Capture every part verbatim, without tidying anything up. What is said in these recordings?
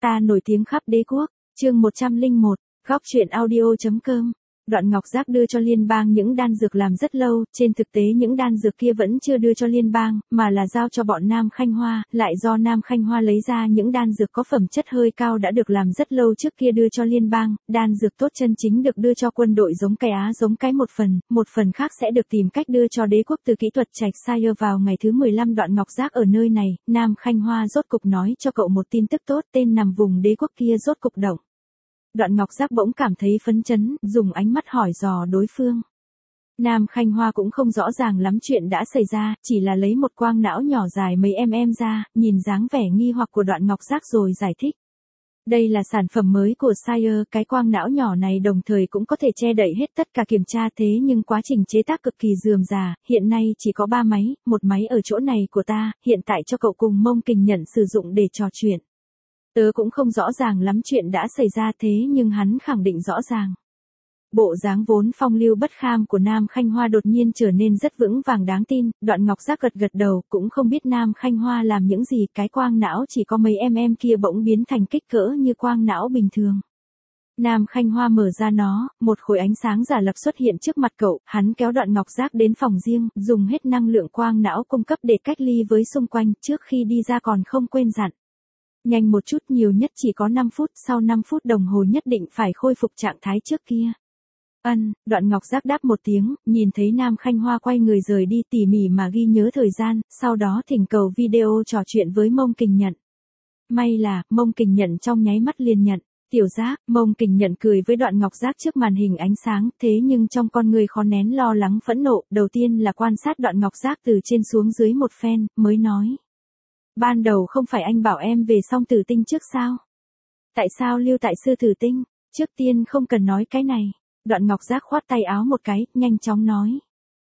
Ta nổi tiếng khắp đế quốc, chương một trăm lẻ một, góc truyện audio.com. Đoạn Ngọc Giác đưa cho liên bang những đan dược làm rất lâu, trên thực tế những đan dược kia vẫn chưa đưa cho liên bang, mà là giao cho bọn Nam Khanh Hoa, lại do Nam Khanh Hoa lấy ra những đan dược có phẩm chất hơi cao đã được làm rất lâu trước kia đưa cho liên bang, đan dược tốt chân chính được đưa cho quân đội giống cái Á giống cái một phần, một phần khác sẽ được tìm cách đưa cho đế quốc từ kỹ thuật Trạch Shire vào ngày thứ mười lăm. Đoạn Ngọc Giác ở nơi này, Nam Khanh Hoa rốt cục nói cho cậu một tin tức tốt, tên nằm vùng đế quốc kia rốt cục động. Đoạn Ngọc Giác bỗng cảm thấy phấn chấn, dùng ánh mắt hỏi dò đối phương. Nam Khanh Hoa cũng không rõ ràng lắm chuyện đã xảy ra, chỉ là lấy một quang não nhỏ dài mấy mm ra, nhìn dáng vẻ nghi hoặc của Đoạn Ngọc Giác rồi giải thích. Đây là sản phẩm mới của Shire, cái quang não nhỏ này đồng thời cũng có thể che đậy hết tất cả kiểm tra, thế nhưng quá trình chế tác cực kỳ rườm rà, hiện nay chỉ có ba máy, một máy ở chỗ này của ta, hiện tại cho cậu cùng Mông Kình Nhận sử dụng để trò chuyện. Tớ cũng không rõ ràng lắm chuyện đã xảy ra thế nhưng hắn khẳng định rõ ràng. Bộ dáng vốn phong lưu bất kham của Nam Khanh Hoa đột nhiên trở nên rất vững vàng đáng tin, Đoạn Ngọc Giác gật gật đầu, cũng không biết Nam Khanh Hoa làm những gì, cái quang não chỉ có mấy mm kia bỗng biến thành kích cỡ như quang não bình thường. Nam Khanh Hoa mở ra nó, một khối ánh sáng giả lập xuất hiện trước mặt cậu, hắn kéo Đoạn Ngọc Giác đến phòng riêng, dùng hết năng lượng quang não cung cấp để cách ly với xung quanh, trước khi đi ra còn không quên dặn. Nhanh một chút, nhiều nhất chỉ có năm phút, sau năm phút đồng hồ nhất định phải khôi phục trạng thái trước kia. Ân, Đoạn Ngọc Giác đáp một tiếng, nhìn thấy Nam Khanh Hoa quay người rời đi, tỉ mỉ mà ghi nhớ thời gian, sau đó thỉnh cầu video trò chuyện với Mông Kình Nhận. May là, Mông Kình Nhận trong nháy mắt liền nhận. Tiểu Giác, Mông Kình Nhận cười với Đoạn Ngọc Giác trước màn hình ánh sáng, thế nhưng trong con người khó nén lo lắng phẫn nộ, đầu tiên là quan sát Đoạn Ngọc Giác từ trên xuống dưới một phen, mới nói. Ban đầu không phải anh bảo em về Song Tử Tinh trước sao? Tại sao lưu tại Sư Tử Tinh? Trước tiên không cần nói cái này. Đoạn Ngọc Giác khoát tay áo một cái, nhanh chóng nói.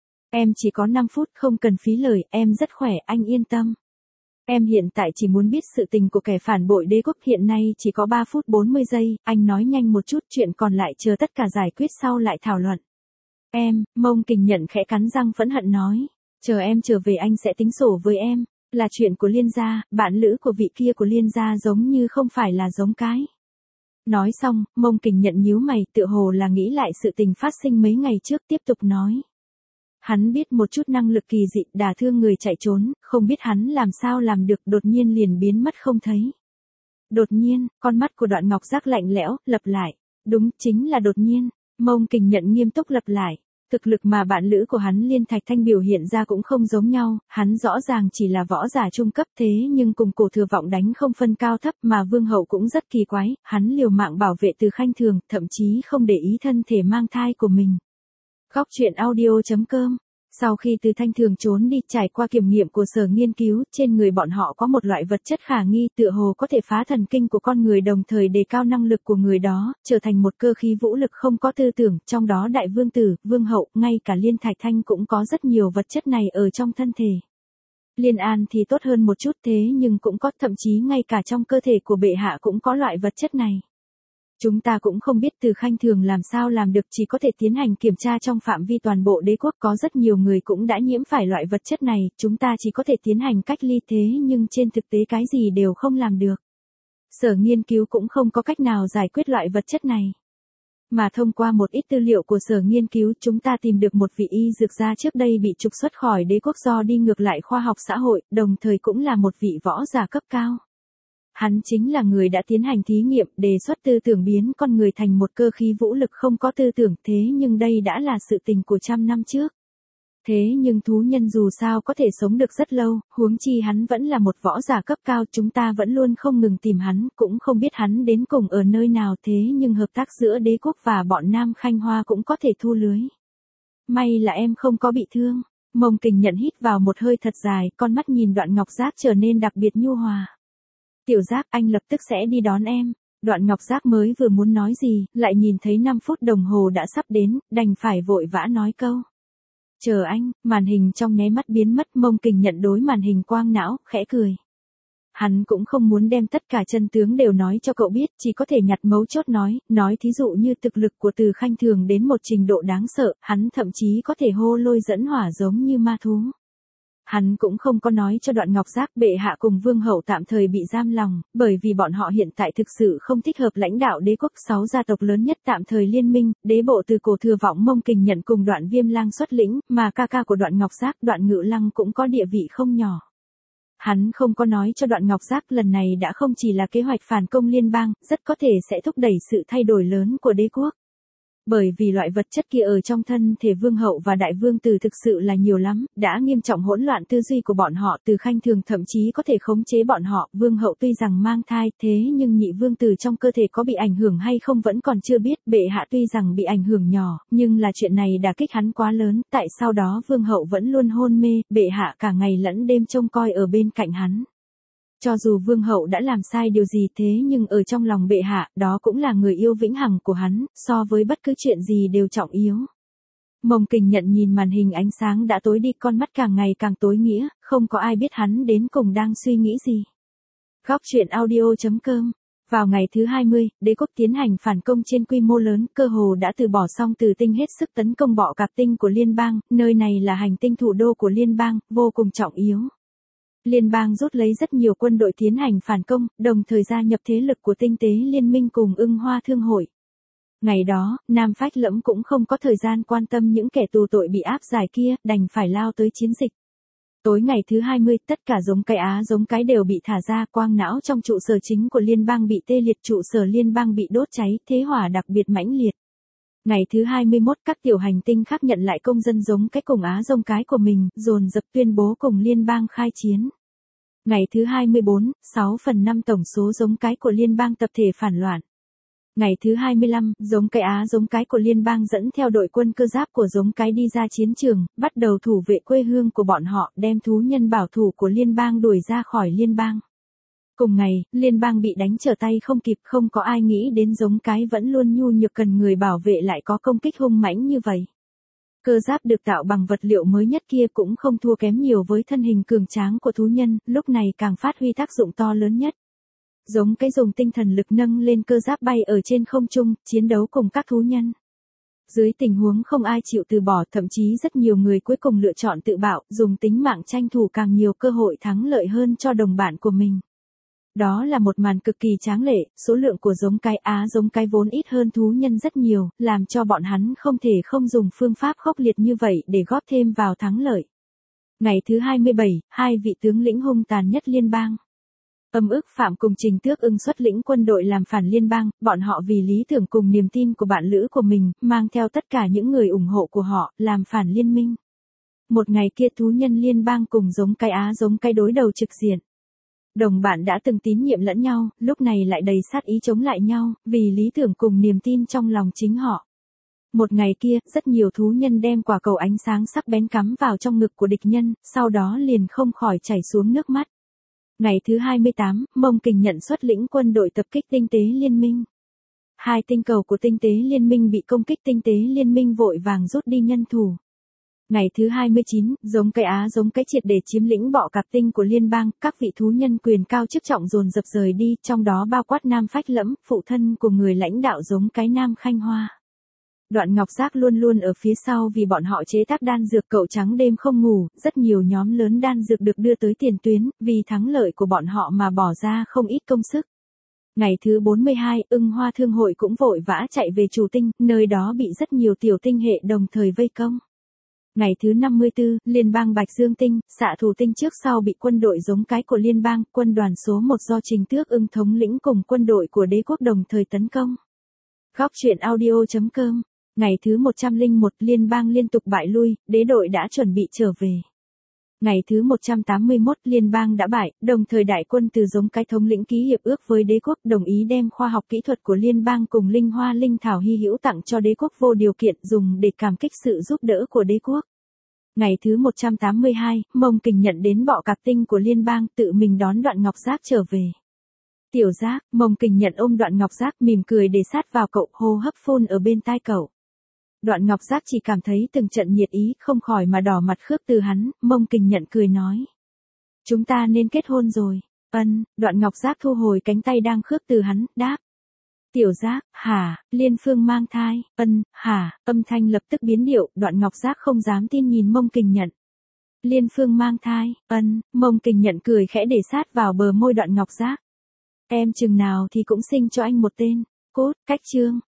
Em chỉ có năm phút, không cần phí lời, em rất khỏe, anh yên tâm. Em hiện tại chỉ muốn biết sự tình của kẻ phản bội đế quốc, hiện nay chỉ có ba phút bốn mươi giây, anh nói nhanh một chút, chuyện còn lại chờ tất cả giải quyết sau lại thảo luận. Em, Mông Kình Nhận khẽ cắn răng phẫn hận nói. Chờ em trở về anh sẽ tính sổ với em. Là chuyện của Liên gia, bạn lữ của vị kia của Liên gia giống như không phải là giống cái. Nói xong, Mông Kình Nhận nhíu mày, tựa hồ là nghĩ lại sự tình phát sinh mấy ngày trước, tiếp tục nói. Hắn biết một chút năng lực kỳ dị, đả thương người chạy trốn, không biết hắn làm sao làm được, đột nhiên liền biến mất không thấy. Đột nhiên, con mắt của Đoạn Ngọc Giác lạnh lẽo, lặp lại. Đúng, chính là đột nhiên. Mông Kình Nhận nghiêm túc lặp lại. Thực lực mà bạn lữ của hắn Liên Thạch Thanh biểu hiện ra cũng không giống nhau, hắn rõ ràng chỉ là võ giả trung cấp thế nhưng cùng Cổ Thừa Vọng đánh không phân cao thấp, mà Vương Hậu cũng rất kỳ quái, hắn liều mạng bảo vệ Từ Khanh Thường, thậm chí không để ý thân thể mang thai của mình. Góc truyện audio.com. Sau khi Từ Thanh Thường trốn đi, trải qua kiểm nghiệm của sở nghiên cứu, trên người bọn họ có một loại vật chất khả nghi, tựa hồ có thể phá thần kinh của con người, đồng thời đề cao năng lực của người đó, trở thành một cơ khí vũ lực không có tư tưởng, trong đó Đại Vương Tử, Vương Hậu, ngay cả Liên Thạch Thanh cũng có rất nhiều vật chất này ở trong thân thể. Liên An thì tốt hơn một chút thế nhưng cũng có, thậm chí ngay cả trong cơ thể của bệ hạ cũng có loại vật chất này. Chúng ta cũng không biết Từ Khanh Thường làm sao làm được, chỉ có thể tiến hành kiểm tra trong phạm vi toàn bộ đế quốc, có rất nhiều người cũng đã nhiễm phải loại vật chất này, chúng ta chỉ có thể tiến hành cách ly thế nhưng trên thực tế cái gì đều không làm được. Sở nghiên cứu cũng không có cách nào giải quyết loại vật chất này. Mà thông qua một ít tư liệu của sở nghiên cứu, chúng ta tìm được một vị y dược gia trước đây bị trục xuất khỏi đế quốc do đi ngược lại khoa học xã hội, đồng thời cũng là một vị võ giả cấp cao. Hắn chính là người đã tiến hành thí nghiệm, đề xuất tư tưởng biến con người thành một cơ khí vũ lực không có tư tưởng, thế nhưng đây đã là sự tình của trăm năm trước. Thế nhưng thú nhân dù sao có thể sống được rất lâu, huống chi hắn vẫn là một võ giả cấp cao, chúng ta vẫn luôn không ngừng tìm hắn, cũng không biết hắn đến cùng ở nơi nào, thế nhưng hợp tác giữa đế quốc và bọn Nam Khanh Hoa cũng có thể thu lưới. May là em không có bị thương. Mông Kình Nhận hít vào một hơi thật dài, con mắt nhìn Đoạn Ngọc Giác trở nên đặc biệt nhu hòa. Tiểu Giác, anh lập tức sẽ đi đón em. Đoạn Ngọc Giác mới vừa muốn nói gì, lại nhìn thấy năm phút đồng hồ đã sắp đến, đành phải vội vã nói câu. Chờ anh, màn hình trong nháy mắt biến mất. Mông Kình Nhận đối màn hình quang não, khẽ cười. Hắn cũng không muốn đem tất cả chân tướng đều nói cho cậu biết, chỉ có thể nhặt mấu chốt nói, nói thí dụ như thực lực của Từ Khanh Thường đến một trình độ đáng sợ, hắn thậm chí có thể hô lôi dẫn hỏa giống như ma thú. Hắn cũng không có nói cho Đoạn Ngọc Giác bệ hạ cùng vương hậu tạm thời bị giam lòng, bởi vì bọn họ hiện tại thực sự không thích hợp lãnh đạo đế quốc. Sáu gia tộc lớn nhất tạm thời liên minh, đế bộ từ cổ thừa vọng Mông Kình Nhận cùng Đoạn Viêm Lang xuất lĩnh, mà ca ca của Đoạn Ngọc Giác Đoạn Ngự Lăng cũng có địa vị không nhỏ. Hắn không có nói cho Đoạn Ngọc Giác lần này đã không chỉ là kế hoạch phản công liên bang, rất có thể sẽ thúc đẩy sự thay đổi lớn của đế quốc. Bởi vì loại vật chất kia ở trong thân thể vương hậu và đại vương tử thực sự là nhiều lắm, đã nghiêm trọng hỗn loạn tư duy của bọn họ. Từ Khanh Thường thậm chí có thể khống chế bọn họ. Vương hậu tuy rằng mang thai, thế nhưng nhị vương tử trong cơ thể có bị ảnh hưởng hay không vẫn còn chưa biết. Bệ hạ tuy rằng bị ảnh hưởng nhỏ, nhưng là chuyện này đả kích hắn quá lớn. Tại sau đó vương hậu vẫn luôn hôn mê, bệ hạ cả ngày lẫn đêm trông coi ở bên cạnh hắn. Cho dù vương hậu đã làm sai điều gì thế nhưng ở trong lòng bệ hạ, đó cũng là người yêu vĩnh hằng của hắn, so với bất cứ chuyện gì đều trọng yếu. Mông Kình Nhận nhìn màn hình ánh sáng đã tối đi, con mắt càng ngày càng tối nghĩa, không có ai biết hắn đến cùng đang suy nghĩ gì. Góc truyện audio chấm com. Vào ngày thứ hai mươi, đế quốc tiến hành phản công trên quy mô lớn, cơ hồ đã từ bỏ xong Từ Tinh hết sức tấn công bọ cạp tinh của liên bang, nơi này là hành tinh thủ đô của liên bang, vô cùng trọng yếu. Liên bang rút lấy rất nhiều quân đội tiến hành phản công, đồng thời gia nhập thế lực của tinh tế liên minh cùng Ưng Hoa Thương hội. Ngày đó, Nam Phách Lẫm cũng không có thời gian quan tâm những kẻ tù tội bị áp giải kia, đành phải lao tới chiến dịch. Tối ngày thứ hai mươi, tất cả giống cái Á giống cái đều bị thả ra, quang não trong trụ sở chính của liên bang bị tê liệt, trụ sở liên bang bị đốt cháy, thế hỏa đặc biệt mãnh liệt. Ngày thứ hai mươi mốt, các tiểu hành tinh khác nhận lại công dân giống cái cùng Á giống cái của mình, dồn dập tuyên bố cùng liên bang khai chiến. Ngày thứ hai mươi bốn, sáu phần năm tổng số giống cái của liên bang tập thể phản loạn. Ngày thứ hai mươi lăm, giống cái Á giống cái của liên bang dẫn theo đội quân cơ giáp của giống cái đi ra chiến trường, bắt đầu thủ vệ quê hương của bọn họ, đem thú nhân bảo thủ của liên bang đuổi ra khỏi liên bang. Cùng ngày, liên bang bị đánh trở tay không kịp, không có ai nghĩ đến giống cái vẫn luôn nhu nhược cần người bảo vệ lại có công kích hung mãnh như vậy. Cơ giáp được tạo bằng vật liệu mới nhất kia cũng không thua kém nhiều với thân hình cường tráng của thú nhân, lúc này càng phát huy tác dụng to lớn nhất. Giống cái dùng tinh thần lực nâng lên cơ giáp bay ở trên không trung, chiến đấu cùng các thú nhân. Dưới tình huống không ai chịu từ bỏ, thậm chí rất nhiều người cuối cùng lựa chọn tự bạo, dùng tính mạng tranh thủ càng nhiều cơ hội thắng lợi hơn cho đồng bạn của mình. Đó là một màn cực kỳ tráng lệ, số lượng của giống cái Á giống cái vốn ít hơn thú nhân rất nhiều, làm cho bọn hắn không thể không dùng phương pháp khốc liệt như vậy để góp thêm vào thắng lợi. Ngày thứ hai mươi bảy, hai vị tướng lĩnh hung tàn nhất liên bang. Âm Ức Phạm cùng Trình Tước Ưng xuất lĩnh quân đội làm phản liên bang, bọn họ vì lý tưởng cùng niềm tin của bạn lữ của mình, mang theo tất cả những người ủng hộ của họ, làm phản liên minh. Một ngày kia thú nhân liên bang cùng giống cái Á giống cái đối đầu trực diện. Đồng bạn đã từng tín nhiệm lẫn nhau, lúc này lại đầy sát ý chống lại nhau, vì lý tưởng cùng niềm tin trong lòng chính họ. Một ngày kia, rất nhiều thú nhân đem quả cầu ánh sáng sắc bén cắm vào trong ngực của địch nhân, sau đó liền không khỏi chảy xuống nước mắt. Ngày thứ hai mươi tám, Mông Kình Nhận xuất lĩnh quân đội tập kích tinh tế liên minh. Hai tinh cầu của tinh tế liên minh bị công kích, tinh tế liên minh vội vàng rút đi nhân thủ. Ngày thứ hai mươi chín, giống cái Á giống cái triệt để chiếm lĩnh bọ cạp tinh của liên bang, các vị thú nhân quyền cao chức trọng dồn dập rời đi, trong đó bao quát Nam Phách Lẫm, phụ thân của người lãnh đạo giống cái Nam Khanh Hoa. Đoạn Ngọc Giác luôn luôn ở phía sau vì bọn họ chế tác đan dược, cậu trắng đêm không ngủ, rất nhiều nhóm lớn đan dược được đưa tới tiền tuyến, vì thắng lợi của bọn họ mà bỏ ra không ít công sức. Ngày thứ bốn mươi hai, Ưng Hoa Thương hội cũng vội vã chạy về chủ tinh, nơi đó bị rất nhiều tiểu tinh hệ đồng thời vây công. Ngày thứ năm mươi tư, liên bang Bạch Dương tinh, xạ thủ tinh trước sau bị quân đội giống cái của liên bang, quân đoàn số một do Trình Tước Ưng thống lĩnh cùng quân đội của đế quốc đồng thời tấn công. Góc truyện audio chấm com. Ngày thứ một trăm lẻ một, liên bang liên tục bại lui, đế đội đã chuẩn bị trở về. Ngày thứ một trăm tám mươi mốt, liên bang đã bại, đồng thời đại quân từ giống cái thống lĩnh ký hiệp ước với đế quốc, đồng ý đem khoa học kỹ thuật của liên bang cùng linh hoa linh thảo hy hữu tặng cho đế quốc vô điều kiện, dùng để cảm kích sự giúp đỡ của đế quốc. Ngày thứ một trăm tám mươi hai, Mông Kình Nhận đến bọ cạp tinh của liên bang, tự mình đón Đoạn Ngọc Giác trở về. Tiểu Giác, Mông Kình Nhận ôm Đoạn Ngọc Giác mỉm cười để sát vào cậu, hô hấp phun ở bên tai cậu. Đoạn Ngọc Giác chỉ cảm thấy từng trận nhiệt ý, không khỏi mà đỏ mặt khước từ hắn. Mông Kình Nhận cười nói. Chúng ta nên kết hôn rồi. Ân, Đoạn Ngọc Giác thu hồi cánh tay đang khước từ hắn, đáp. Tiểu Giác, hả, Liên Phương mang thai, ân, hả, âm thanh lập tức biến điệu, Đoạn Ngọc Giác không dám tin nhìn Mông Kình Nhận. Liên Phương mang thai, ân, Mông Kình nhận cười khẽ để sát vào bờ môi Đoạn Ngọc Giác. Em chừng nào thì cũng sinh cho anh một tên, cốt, cách chương.